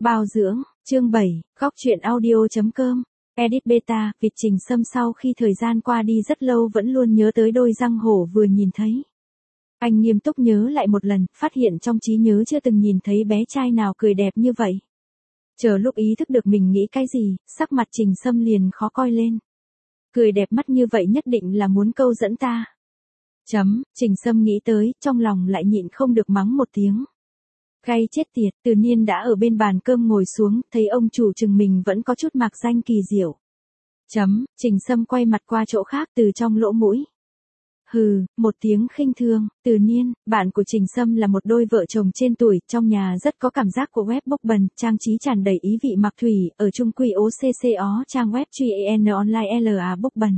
Bao dưỡng, chương 7, góc truyện audio.com. Edit beta, Việt Trình Sâm sau khi thời gian qua đi rất lâu vẫn luôn nhớ tới đôi răng hổ vừa nhìn thấy. Anh nghiêm túc nhớ lại một lần, phát hiện trong trí nhớ chưa từng nhìn thấy bé trai nào cười đẹp như vậy. Chờ lúc ý thức được mình nghĩ cái gì, sắc mặt Trình Sâm liền khó coi lên. Cười đẹp mắt như vậy nhất định là muốn câu dẫn ta. Trình Sâm nghĩ tới, trong lòng lại nhịn không được mắng một tiếng. Gay chết tiệt, Từ Niên đã ở bên bàn cơm ngồi xuống, thấy ông chủ chừng mình vẫn có chút mạc danh kỳ diệu. Trình Sâm quay mặt qua chỗ khác từ trong lỗ mũi. Hừ, một tiếng khinh thường. Từ Niên, bạn của Trình Sâm là một đôi vợ chồng trên tuổi, trong nhà rất có cảm giác của web bốc bần, trang trí tràn đầy ý vị mặc thủy, ở chung quy OCCO trang web GAN online LA bốc bần.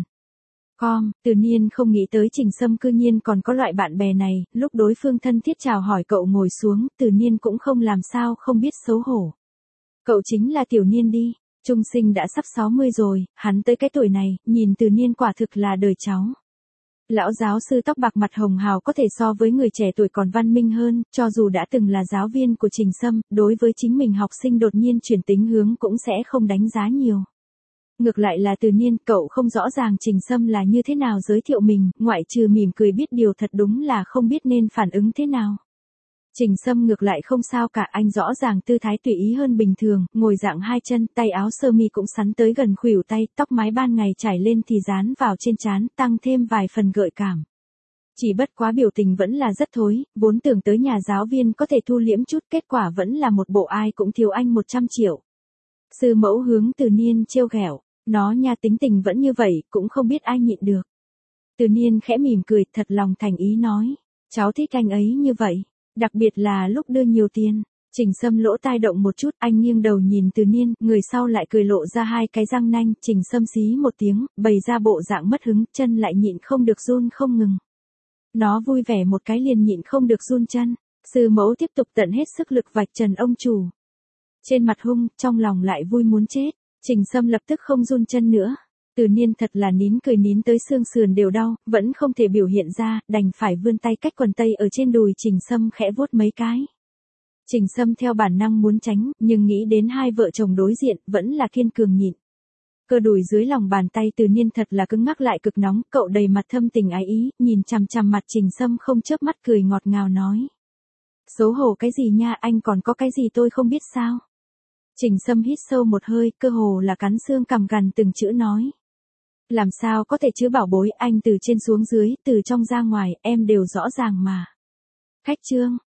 Từ Niên không nghĩ tới Trình Sâm cư nhiên còn có loại bạn bè này, lúc đối phương thân thiết chào hỏi cậu ngồi xuống, Từ Niên cũng không làm sao không biết xấu hổ. Cậu chính là Tiểu Niên đi, Trung Sinh đã sắp 60 rồi, hắn tới cái tuổi này, nhìn Từ Niên quả thực là đời cháu. Lão giáo sư tóc bạc mặt hồng hào có thể so với người trẻ tuổi còn văn minh hơn, cho dù đã từng là giáo viên của Trình Sâm, đối với chính mình học sinh đột nhiên chuyển tính hướng cũng sẽ không đánh giá nhiều. Ngược lại là Từ Niên, cậu không rõ ràng Trình Sâm là như thế nào giới thiệu mình, ngoại trừ mỉm cười biết điều thật đúng là không biết nên phản ứng thế nào. Trình Sâm ngược lại không sao cả, anh rõ ràng tư thái tùy ý hơn bình thường, ngồi dạng hai chân, tay áo sơ mi cũng sắn tới gần khuỷu tay, tóc mái ban ngày trải lên thì dán vào trên trán, tăng thêm vài phần gợi cảm. Chỉ bất quá biểu tình vẫn là rất thối, vốn tưởng tới nhà giáo viên có thể thu liễm chút, kết quả vẫn là một bộ ai cũng thiếu anh 100 triệu. Sư mẫu hướng Từ Niên trêu ghẹo, nó nha tính tình vẫn như vậy, cũng không biết ai nhịn được. Từ Niên khẽ mỉm cười, thật lòng thành ý nói, cháu thích anh ấy như vậy, đặc biệt là lúc đưa nhiều tiền. Trình Sâm lỗ tai động một chút, anh nghiêng đầu nhìn Từ Niên, người sau lại cười lộ ra hai cái răng nanh, Trình Sâm xí một tiếng, bày ra bộ dạng mất hứng, chân lại nhịn không được run không ngừng. Nó vui vẻ một cái liền nhịn không được run chân, sư mẫu tiếp tục tận hết sức lực vạch trần ông chủ. Trên mặt hung, trong lòng lại vui muốn chết, Trình Sâm lập tức không run chân nữa. Từ Niên thật là nín cười nín tới xương sườn đều đau, vẫn không thể biểu hiện ra, đành phải vươn tay cách quần tây ở trên đùi Trình Sâm khẽ vuốt mấy cái. Trình Sâm theo bản năng muốn tránh, nhưng nghĩ đến hai vợ chồng đối diện, vẫn là kiên cường nhịn. Cơ đùi dưới lòng bàn tay Từ Niên thật là cứng ngắc lại cực nóng, cậu đầy mặt thâm tình ái ý, nhìn chằm chằm mặt Trình Sâm không chớp mắt cười ngọt ngào nói. Xấu hổ cái gì nha, anh còn có cái gì tôi không biết sao? Trình Sâm hít sâu một hơi, cơ hồ là cắn xương cằm gằn từng chữ nói. Làm sao có thể chứ bảo bối, anh từ trên xuống dưới, từ trong ra ngoài, em đều rõ ràng mà. Khách trương,